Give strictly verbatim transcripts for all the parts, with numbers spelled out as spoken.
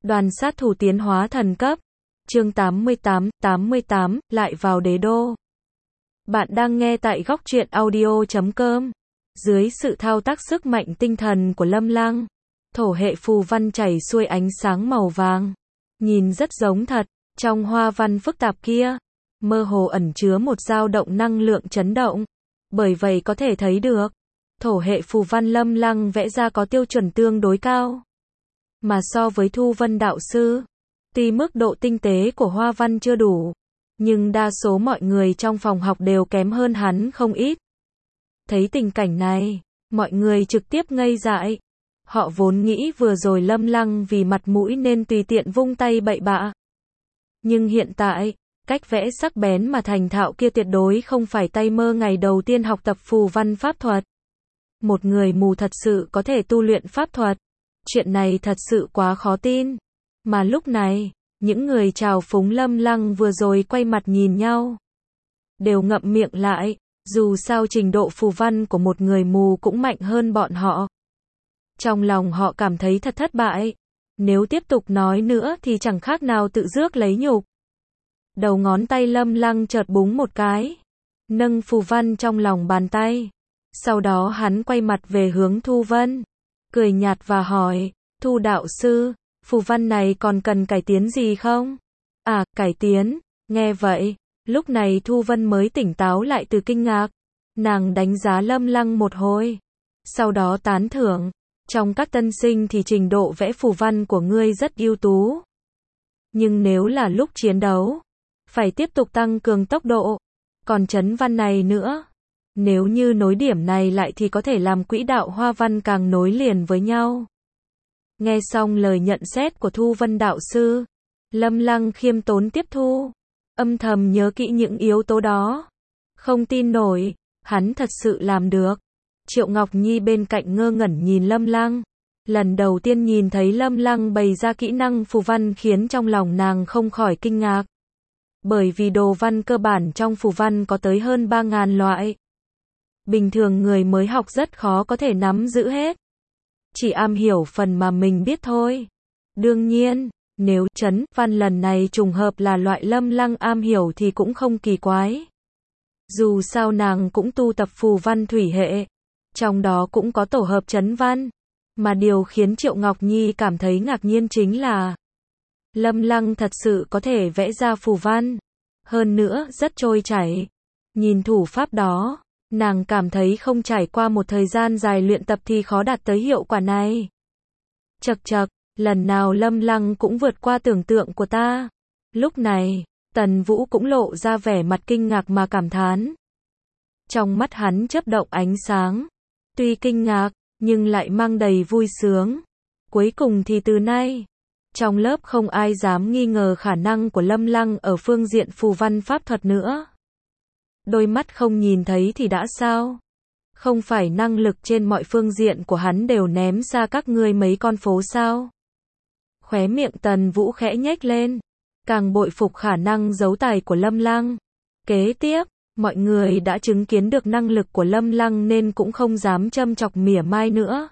Đoàn sát thủ tiến hóa thần cấp. Chương tám mươi tám, tám mươi tám, lại vào đế đô. Bạn đang nghe tại góc truyện audio chấm com. Dưới sự thao tác sức mạnh tinh thần của Lâm Lăng, thổ hệ phù văn chảy xuôi ánh sáng màu vàng. Nhìn rất giống thật, trong hoa văn phức tạp kia, mơ hồ ẩn chứa một dao động năng lượng chấn động. Bởi vậy có thể thấy được, thổ hệ phù văn Lâm Lăng vẽ ra có tiêu chuẩn tương đối cao. Mà so với Thu Vân đạo sư, tuy mức độ tinh tế của hoa văn chưa đủ, nhưng đa số mọi người trong phòng học đều kém hơn hắn không ít. Thấy tình cảnh này, mọi người trực tiếp ngây dại. Họ vốn nghĩ vừa rồi Lâm Lăng vì mặt mũi nên tùy tiện vung tay bậy bạ. Nhưng hiện tại, cách vẽ sắc bén mà thành thạo kia tuyệt đối không phải tay mơ ngày đầu tiên học tập phù văn pháp thuật. Một người mù thật sự có thể tu luyện pháp thuật. Chuyện này thật sự quá khó tin. Mà lúc này, những người trào phúng Lâm Lăng vừa rồi quay mặt nhìn nhau, đều ngậm miệng lại, dù sao trình độ phù văn của một người mù cũng mạnh hơn bọn họ. Trong lòng họ cảm thấy thật thất bại. Nếu tiếp tục nói nữa thì chẳng khác nào tự rước lấy nhục. Đầu ngón tay Lâm Lăng chợt búng một cái, nâng phù văn trong lòng bàn tay. Sau đó hắn quay mặt về hướng Thu Vân, cười nhạt và hỏi, Thu đạo sư, phù văn này còn cần cải tiến gì không? À, cải tiến. Nghe vậy, lúc này Thu Vân mới tỉnh táo lại từ kinh ngạc. Nàng đánh giá Lâm Lăng một hồi, sau đó tán thưởng, trong các tân sinh thì trình độ vẽ phù văn của ngươi rất ưu tú. Nhưng nếu là lúc chiến đấu, phải tiếp tục tăng cường tốc độ. Còn chấn văn này nữa, nếu như nối điểm này lại thì có thể làm quỹ đạo hoa văn càng nối liền với nhau. Nghe xong lời nhận xét của Thu Vân đạo sư, Lâm Lăng khiêm tốn tiếp thu, âm thầm nhớ kỹ những yếu tố đó. Không tin nổi, hắn thật sự làm được. Triệu Ngọc Nhi bên cạnh ngơ ngẩn nhìn Lâm Lăng. Lần đầu tiên nhìn thấy Lâm Lăng bày ra kỹ năng phù văn khiến trong lòng nàng không khỏi kinh ngạc. Bởi vì đồ văn cơ bản trong phù văn có tới hơn ba ngàn loại. Bình thường người mới học rất khó có thể nắm giữ hết. Chỉ am hiểu phần mà mình biết thôi. Đương nhiên, nếu chấn văn lần này trùng hợp là loại Lâm Lăng am hiểu thì cũng không kỳ quái. Dù sao nàng cũng tu tập phù văn thủy hệ, trong đó cũng có tổ hợp chấn văn. Mà điều khiến Triệu Ngọc Nhi cảm thấy ngạc nhiên chính là Lâm Lăng thật sự có thể vẽ ra phù văn, hơn nữa rất trôi chảy. Nhìn thủ pháp đó, nàng cảm thấy không trải qua một thời gian dài luyện tập thì khó đạt tới hiệu quả này. Chậc chậc, lần nào Lâm Lăng cũng vượt qua tưởng tượng của ta. Lúc này, Tần Vũ cũng lộ ra vẻ mặt kinh ngạc mà cảm thán. Trong mắt hắn chớp động ánh sáng, tuy kinh ngạc, nhưng lại mang đầy vui sướng. Cuối cùng thì từ nay, trong lớp không ai dám nghi ngờ khả năng của Lâm Lăng ở phương diện phù văn pháp thuật nữa. Đôi mắt không nhìn thấy thì đã sao? Không phải năng lực trên mọi phương diện của hắn đều ném ra các ngươi mấy con phố sao? Khóe miệng Tần Vũ khẽ nhếch lên, càng bội phục khả năng giấu tài của Lâm Lăng. Kế tiếp, mọi người đã chứng kiến được năng lực của Lâm Lăng nên cũng không dám châm chọc mỉa mai nữa.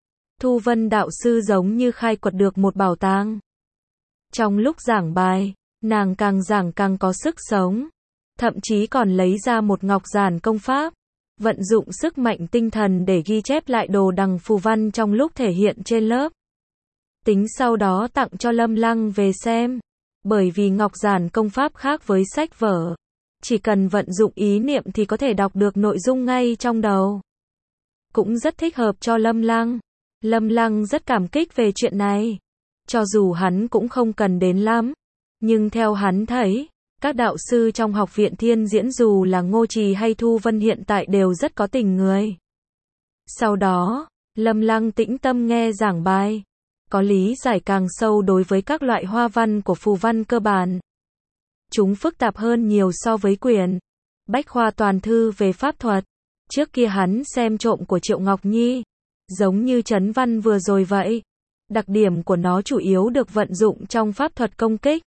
Thu Vân đạo sư giống như khai quật được một bảo tàng. Trong lúc giảng bài, nàng càng giảng càng có sức sống. Thậm chí còn lấy ra một ngọc giản công pháp, vận dụng sức mạnh tinh thần để ghi chép lại đồ đằng phù văn trong lúc thể hiện trên lớp. Tính sau đó tặng cho Lâm Lăng về xem. Bởi vì ngọc giản công pháp khác với sách vở, chỉ cần vận dụng ý niệm thì có thể đọc được nội dung ngay trong đầu. Cũng rất thích hợp cho Lâm Lăng. Lâm Lăng rất cảm kích về chuyện này. Cho dù hắn cũng không cần đến lắm, nhưng theo hắn thấy, các đạo sư trong học viện Thiên Diễn dù là Ngô Trì hay Thu Vân hiện tại đều rất có tình người. Sau đó, Lâm Lăng tĩnh tâm nghe giảng bài, có lý giải càng sâu đối với các loại hoa văn của phù văn cơ bản. Chúng phức tạp hơn nhiều so với quyển Bách khoa toàn thư về pháp thuật. Trước kia hắn xem trộm của Triệu Ngọc Nhi, giống như chấn văn vừa rồi vậy. Đặc điểm của nó chủ yếu được vận dụng trong pháp thuật công kích.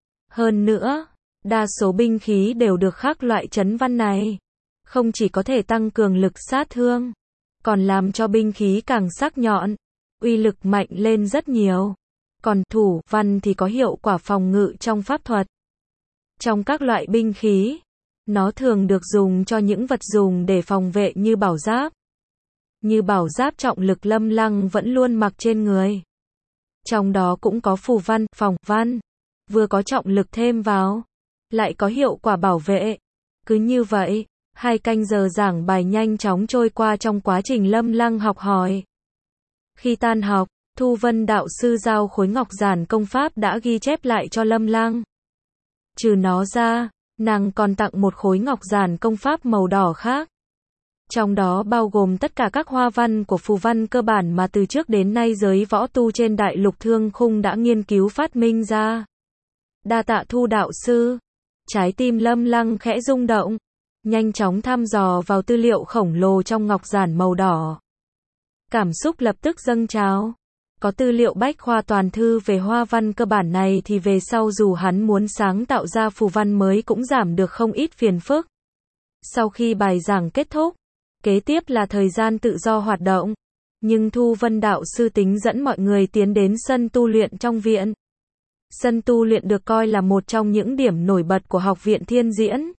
Hơn nữa, đa số binh khí đều được khắc loại chấn văn này. Không chỉ có thể tăng cường lực sát thương, còn làm cho binh khí càng sắc nhọn, uy lực mạnh lên rất nhiều. còn thủ văn thì có hiệu quả phòng ngự trong pháp thuật. Trong các loại binh khí, nó thường được dùng cho những vật dùng để phòng vệ như bảo giáp. Như bảo giáp trọng lực Lâm Lăng vẫn luôn mặc trên người. Trong đó cũng có phù văn, phòng văn. Vừa có trọng lực thêm vào, lại có hiệu quả bảo vệ. Cứ như vậy, hai canh giờ giảng bài nhanh chóng trôi qua trong quá trình Lâm Lăng học hỏi. Khi tan học, Thu Vân đạo sư giao khối ngọc giản công pháp đã ghi chép lại cho Lâm Lăng. Trừ nó ra, nàng còn tặng một khối ngọc giản công pháp màu đỏ khác. Trong đó bao gồm tất cả các hoa văn của phù văn cơ bản mà từ trước đến nay giới võ tu trên đại lục thương khung đã nghiên cứu phát minh ra. Đa tạ Thu đạo sư. Trái tim Lâm Lăng khẽ rung động, nhanh chóng thăm dò vào tư liệu khổng lồ trong ngọc giản màu đỏ. Cảm xúc lập tức dâng trào. Có tư liệu bách khoa toàn thư về hoa văn cơ bản này thì về sau dù hắn muốn sáng tạo ra phù văn mới cũng giảm được không ít phiền phức. Sau khi bài giảng kết thúc, kế tiếp là thời gian tự do hoạt động. Nhưng Thu Vân đạo sư tính dẫn mọi người tiến đến sân tu luyện trong viện. Sân tu luyện được coi là một trong những điểm nổi bật của Học viện Thiên Diễn.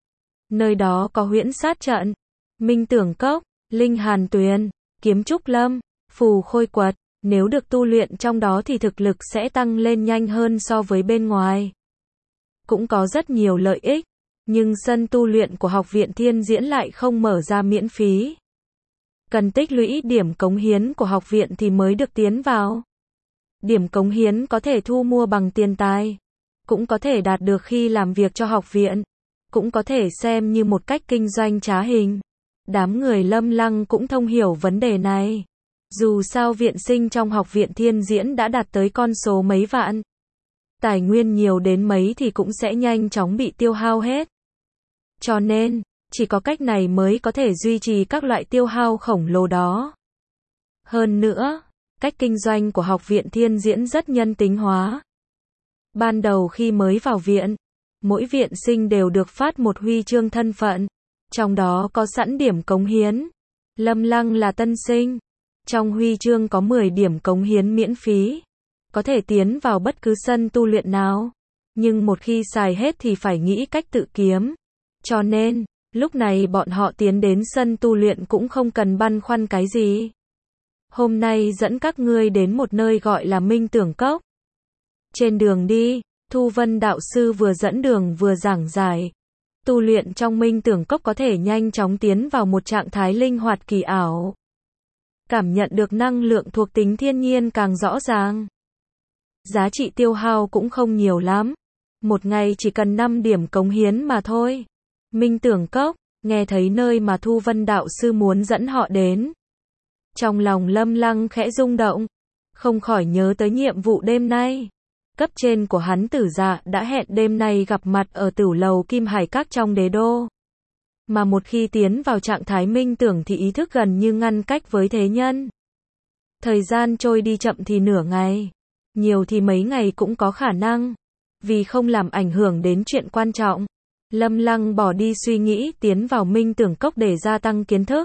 Nơi đó có huyễn sát trận, minh tưởng cốc, linh hàn tuyền, kiếm trúc lâm, phù khôi quật. Nếu được tu luyện trong đó thì thực lực sẽ tăng lên nhanh hơn so với bên ngoài. Cũng có rất nhiều lợi ích, nhưng sân tu luyện của Học viện Thiên Diễn lại không mở ra miễn phí. Cần tích lũy điểm cống hiến của học viện thì mới được tiến vào. Điểm cống hiến có thể thu mua bằng tiền tài, cũng có thể đạt được khi làm việc cho học viện, cũng có thể xem như một cách kinh doanh trá hình. Đám người Lâm Lăng cũng thông hiểu vấn đề này. Dù sao viện sinh trong Học viện Thiên Diễn đã đạt tới con số mấy vạn. Tài nguyên nhiều đến mấy thì cũng sẽ nhanh chóng bị tiêu hao hết. Cho nên, chỉ có cách này mới có thể duy trì các loại tiêu hao khổng lồ đó. Hơn nữa, cách kinh doanh của Học viện Thiên Diễn rất nhân tính hóa. Ban đầu khi mới vào viện, mỗi viện sinh đều được phát một huy chương thân phận, trong đó có sẵn điểm cống hiến. Lâm Lăng là tân sinh. Trong huy chương có mười điểm cống hiến miễn phí, có thể tiến vào bất cứ sân tu luyện nào, nhưng một khi xài hết thì phải nghĩ cách tự kiếm. Cho nên, lúc này bọn họ tiến đến sân tu luyện cũng không cần băn khoăn cái gì. Hôm nay dẫn các ngươi đến một nơi gọi là Minh Tưởng Cốc. Trên đường đi, Thu Vân đạo sư vừa dẫn đường vừa giảng giải. Tu luyện trong Minh Tưởng Cốc có thể nhanh chóng tiến vào một trạng thái linh hoạt kỳ ảo. Cảm nhận được năng lượng thuộc tính thiên nhiên càng rõ ràng. Giá trị tiêu hao cũng không nhiều lắm. Một ngày chỉ cần năm điểm cống hiến mà thôi. Minh Tưởng Cốc, nghe thấy nơi mà Thu Vân đạo sư muốn dẫn họ đến. Trong lòng Lâm Lăng khẽ rung động, không khỏi nhớ tới nhiệm vụ đêm nay. Cấp trên của hắn Tử Dạ đã hẹn đêm nay gặp mặt ở tửu lầu Kim Hải Các trong đế đô. Mà một khi tiến vào trạng thái minh tưởng thì ý thức gần như ngăn cách với thế nhân. Thời gian trôi đi chậm thì nửa ngày, nhiều thì mấy ngày cũng có khả năng. Vì không làm ảnh hưởng đến chuyện quan trọng, Lâm Lăng bỏ đi suy nghĩ tiến vào Minh Tưởng Cốc để gia tăng kiến thức.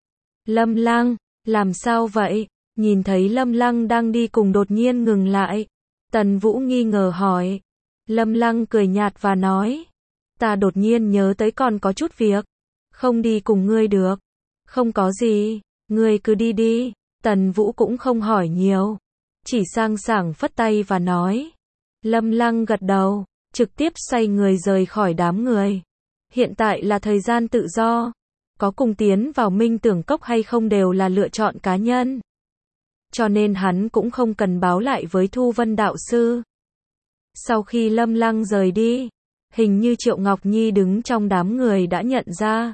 Lâm Lăng, làm sao vậy? Nhìn thấy Lâm Lăng đang đi cùng đột nhiên ngừng lại. Tần Vũ nghi ngờ hỏi. Lâm Lăng cười nhạt và nói. Ta đột nhiên nhớ tới còn có chút việc. Không đi cùng ngươi được. Không có gì, ngươi cứ đi đi. Tần Vũ cũng không hỏi nhiều. Chỉ sang sảng phất tay và nói. Lâm Lăng gật đầu, trực tiếp xoay người rời khỏi đám người. Hiện tại là thời gian tự do. Có cùng tiến vào Minh Tưởng Cốc hay không đều là lựa chọn cá nhân. Cho nên hắn cũng không cần báo lại với Thu Vân đạo sư. Sau khi Lâm Lăng rời đi, hình như Triệu Ngọc Nhi đứng trong đám người đã nhận ra.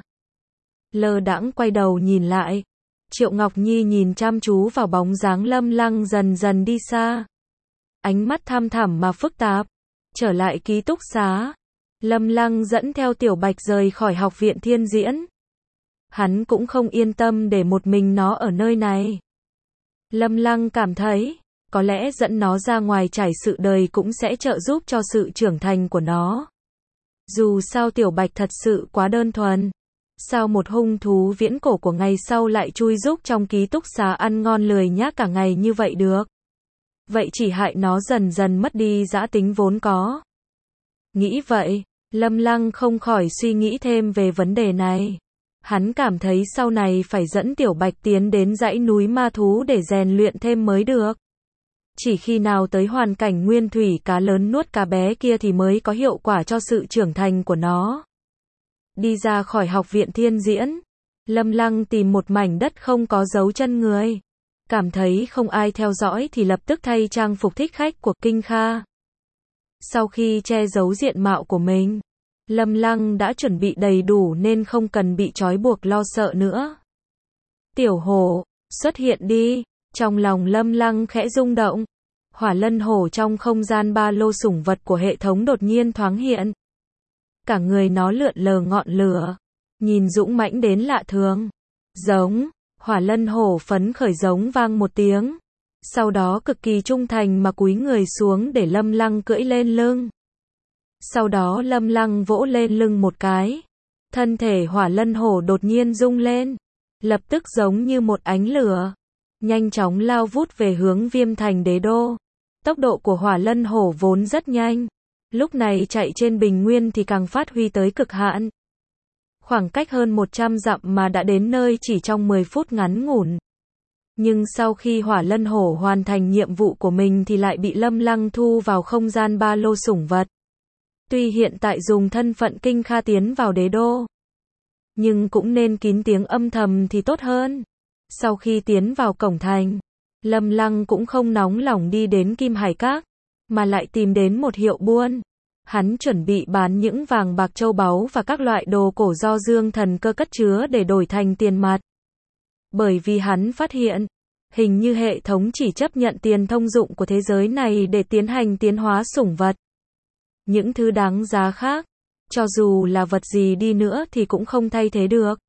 Lơ đãng quay đầu nhìn lại. Triệu Ngọc Nhi nhìn chăm chú vào bóng dáng Lâm Lăng dần dần đi xa. Ánh mắt thăm thẳm mà phức tạp. Trở lại ký túc xá, Lâm Lăng dẫn theo Tiểu Bạch rời khỏi Học viện Thiên Diễn. Hắn cũng không yên tâm để một mình nó ở nơi này. Lâm Lăng cảm thấy, có lẽ dẫn nó ra ngoài trải sự đời cũng sẽ trợ giúp cho sự trưởng thành của nó. Dù sao Tiểu Bạch thật sự quá đơn thuần. Sao một hung thú viễn cổ của ngày sau lại chui rúc trong ký túc xá ăn ngon lười nhác cả ngày như vậy được? vậy chỉ hại nó dần dần mất đi dã tính vốn có. Nghĩ vậy, Lâm Lăng không khỏi suy nghĩ thêm về vấn đề này. Hắn cảm thấy sau này phải dẫn Tiểu Bạch tiến đến dãy núi ma thú để rèn luyện thêm mới được. Chỉ khi nào tới hoàn cảnh nguyên thủy cá lớn nuốt cá bé kia thì mới có hiệu quả cho sự trưởng thành của nó. Đi ra khỏi học viện Thiên Diễn, Lâm Lăng tìm một mảnh đất không có dấu chân người. Cảm thấy không ai theo dõi thì lập tức thay trang phục thích khách của Kinh Kha. Sau khi che giấu diện mạo của mình, Lâm Lăng đã chuẩn bị đầy đủ nên không cần bị trói buộc lo sợ nữa. Tiểu hổ, xuất hiện đi. Trong lòng Lâm Lăng khẽ rung động. Hỏa lân hổ trong không gian ba lô sủng vật của hệ thống đột nhiên thoáng hiện. Cả người nó lượn lờ ngọn lửa, nhìn dũng mãnh đến lạ thường. Giống, hỏa lân hổ phấn khởi giống vang một tiếng. Sau đó cực kỳ trung thành mà cúi người xuống để Lâm Lăng cưỡi lên lưng. Sau đó Lâm Lăng vỗ lên lưng một cái. Thân thể hỏa lân hổ đột nhiên rung lên. Lập tức giống như một ánh lửa. Nhanh chóng lao vút về hướng Viêm Thành Đế Đô. Tốc độ của hỏa lân hổ vốn rất nhanh. Lúc này chạy trên bình nguyên thì càng phát huy tới cực hạn. Khoảng cách hơn một trăm dặm mà đã đến nơi chỉ trong mười phút ngắn ngủn. Nhưng sau khi hỏa lân hổ hoàn thành nhiệm vụ của mình thì lại bị Lâm Lăng thu vào không gian ba lô sủng vật. Tuy hiện tại dùng thân phận Kinh Kha tiến vào đế đô, nhưng cũng nên kín tiếng âm thầm thì tốt hơn. Sau khi tiến vào cổng thành, Lâm Lăng cũng không nóng lòng đi đến Kim Hải Các, mà lại tìm đến một hiệu buôn. Hắn chuẩn bị bán những vàng bạc châu báu và các loại đồ cổ do Dương Thần Cơ cất chứa để đổi thành tiền mặt. Bởi vì hắn phát hiện, hình như hệ thống chỉ chấp nhận tiền thông dụng của thế giới này để tiến hành tiến hóa sủng vật. Những thứ đáng giá khác, cho dù là vật gì đi nữa thì cũng không thay thế được.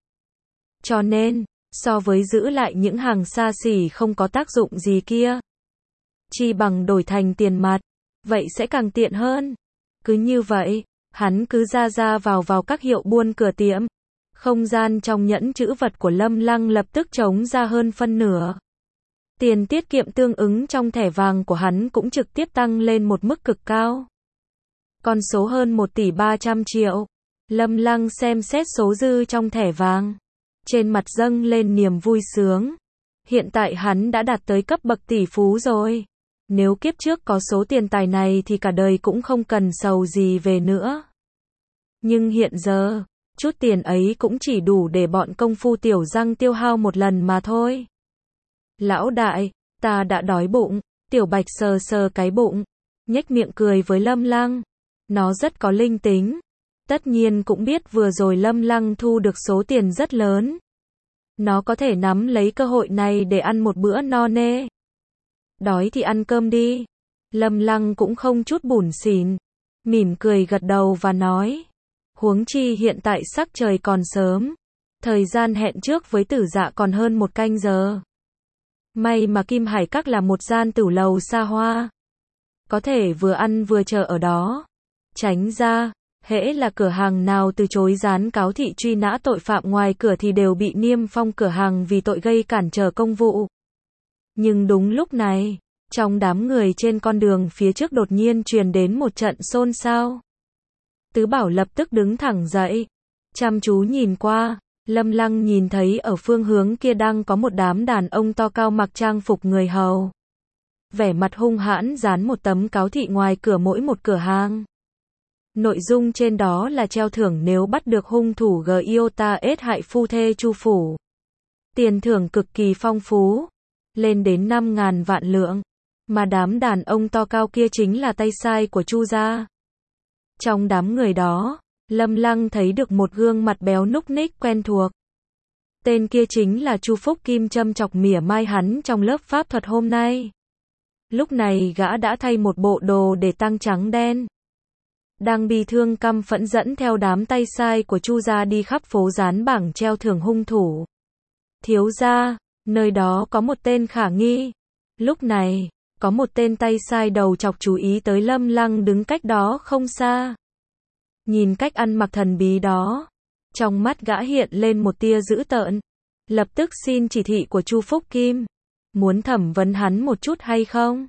Cho nên, so với giữ lại những hàng xa xỉ không có tác dụng gì kia, chi bằng đổi thành tiền mặt, vậy sẽ càng tiện hơn. Cứ như vậy, hắn cứ ra ra vào vào các hiệu buôn cửa tiệm. Không gian trong nhẫn trữ vật của Lâm Lăng lập tức trống ra hơn phân nửa. Tiền tiết kiệm tương ứng trong thẻ vàng của hắn cũng trực tiếp tăng lên một mức cực cao. Con số hơn một tỷ ba trăm triệu. Lâm Lăng xem xét số dư trong thẻ vàng. Trên mặt dâng lên niềm vui sướng. Hiện tại hắn đã đạt tới cấp bậc tỷ phú rồi. Nếu kiếp trước có số tiền tài này thì cả đời cũng không cần sầu gì về nữa. Nhưng hiện giờ, chút tiền ấy cũng chỉ đủ để bọn công phu tiểu răng tiêu hao một lần mà thôi. Lão đại, ta đã đói bụng. Tiểu Bạch sờ sờ cái bụng, nhếch miệng cười với Lâm Lăng. Nó rất có linh tính. Tất nhiên cũng biết vừa rồi Lâm Lăng thu được số tiền rất lớn. Nó có thể nắm lấy cơ hội này để ăn một bữa no nê. Đói thì ăn cơm đi. Lâm Lăng cũng không chút bủn xỉn, mỉm cười gật đầu và nói. Huống chi hiện tại sắc trời còn sớm. Thời gian hẹn trước với Tử Dạ còn hơn một canh giờ. May mà Kim Hải Các là một gian tửu lầu xa hoa. Có thể vừa ăn vừa chờ ở đó. Tránh ra, hễ là cửa hàng nào từ chối dán cáo thị truy nã tội phạm ngoài cửa thì đều bị niêm phong cửa hàng vì tội gây cản trở công vụ. Nhưng đúng lúc này, trong đám người trên con đường phía trước đột nhiên truyền đến một trận xôn xao. Tứ Bảo lập tức đứng thẳng dậy, chăm chú nhìn qua. Lâm Lăng nhìn thấy ở phương hướng kia đang có một đám đàn ông to cao mặc trang phục người hầu. Vẻ mặt hung hãn dán một tấm cáo thị ngoài cửa mỗi một cửa hàng. Nội dung trên đó là treo thưởng nếu bắt được hung thủ G Iota S hại phu thê Chu phủ. Tiền thưởng cực kỳ phong phú, lên đến năm ngàn vạn lượng. Mà đám đàn ông to cao kia chính là tay sai của Chu gia. Trong đám người đó, Lâm Lăng thấy được một gương mặt béo núc ních quen thuộc. Tên kia chính là Chu Phúc Kim châm chọc mỉa mai hắn trong lớp pháp thuật hôm nay. Lúc này gã đã thay một bộ đồ để tăng trắng đen. Đang bi thương căm phẫn dẫn theo đám tay sai của Chu gia đi khắp phố dán bảng treo thưởng hung thủ. Thiếu gia, nơi đó có một tên khả nghi. Lúc này, có một tên tay sai đầu chọc chú ý tới Lâm Lăng đứng cách đó không xa. Nhìn cách ăn mặc thần bí đó, trong mắt gã hiện lên một tia dữ tợn. Lập tức xin chỉ thị của Chu Phúc Kim. Muốn thẩm vấn hắn một chút hay không?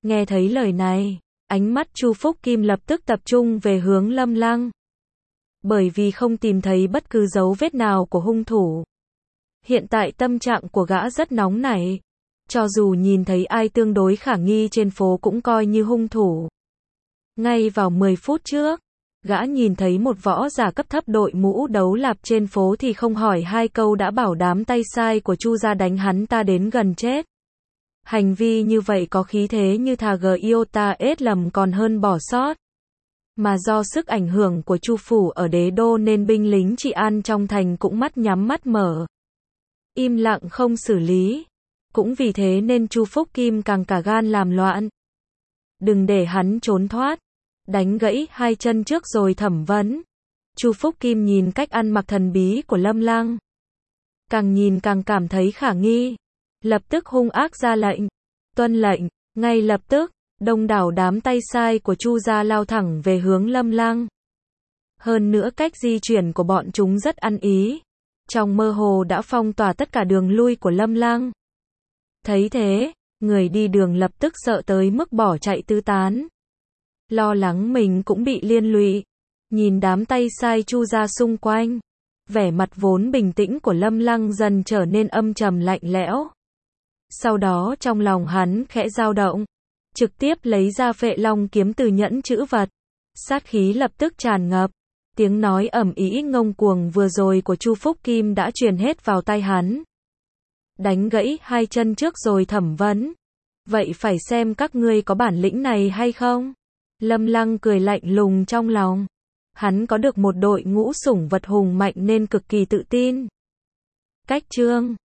Nghe thấy lời này, ánh mắt Chu Phúc Kim lập tức tập trung về hướng Lâm Lăng. Bởi vì không tìm thấy bất cứ dấu vết nào của hung thủ. Hiện tại tâm trạng của gã rất nóng nảy. Cho dù nhìn thấy ai tương đối khả nghi trên phố cũng coi như hung thủ. Ngay vào mười phút trước, gã nhìn thấy một võ giả cấp thấp đội mũ đấu lạp trên phố thì không hỏi hai câu đã bảo đám tay sai của Chu gia đánh hắn ta đến gần chết. Hành vi như vậy có khí thế như thà gờ iota ết lầm còn hơn bỏ sót. Mà do sức ảnh hưởng của Chu phủ ở đế đô nên binh lính trị an trong thành cũng mắt nhắm mắt mở. Im lặng không xử lý. Cũng vì thế nên Chu Phúc Kim càng cả gan làm loạn. Đừng để hắn trốn thoát. Đánh gãy hai chân trước rồi thẩm vấn. Chu Phúc Kim nhìn cách ăn mặc thần bí của Lâm Lăng. Càng nhìn càng cảm thấy khả nghi. Lập tức hung ác ra lệnh. Tuân lệnh. Ngay lập tức, đông đảo đám tay sai của Chu gia lao thẳng về hướng Lâm Lăng. Hơn nữa cách di chuyển của bọn chúng rất ăn ý. Trong mơ hồ đã phong tỏa tất cả đường lui của Lâm Lăng. Thấy thế, người đi đường lập tức sợ tới mức bỏ chạy tứ tán. Lo lắng mình cũng bị liên lụy. Nhìn đám tay sai Chu gia xung quanh. Vẻ mặt vốn bình tĩnh của Lâm Lăng dần trở nên âm trầm lạnh lẽo. Sau đó trong lòng hắn khẽ dao động. Trực tiếp lấy ra Phệ Long kiếm từ nhẫn chữ vật. Sát khí lập tức tràn ngập. Tiếng nói ầm ĩ ngông cuồng vừa rồi của Chu Phúc Kim đã truyền hết vào tai hắn. Đánh gãy hai chân trước rồi thẩm vấn. Vậy phải xem các ngươi có bản lĩnh này hay không? Lâm Lăng cười lạnh lùng trong lòng. Hắn có được một đội ngũ sủng vật hùng mạnh nên cực kỳ tự tin. Cách chương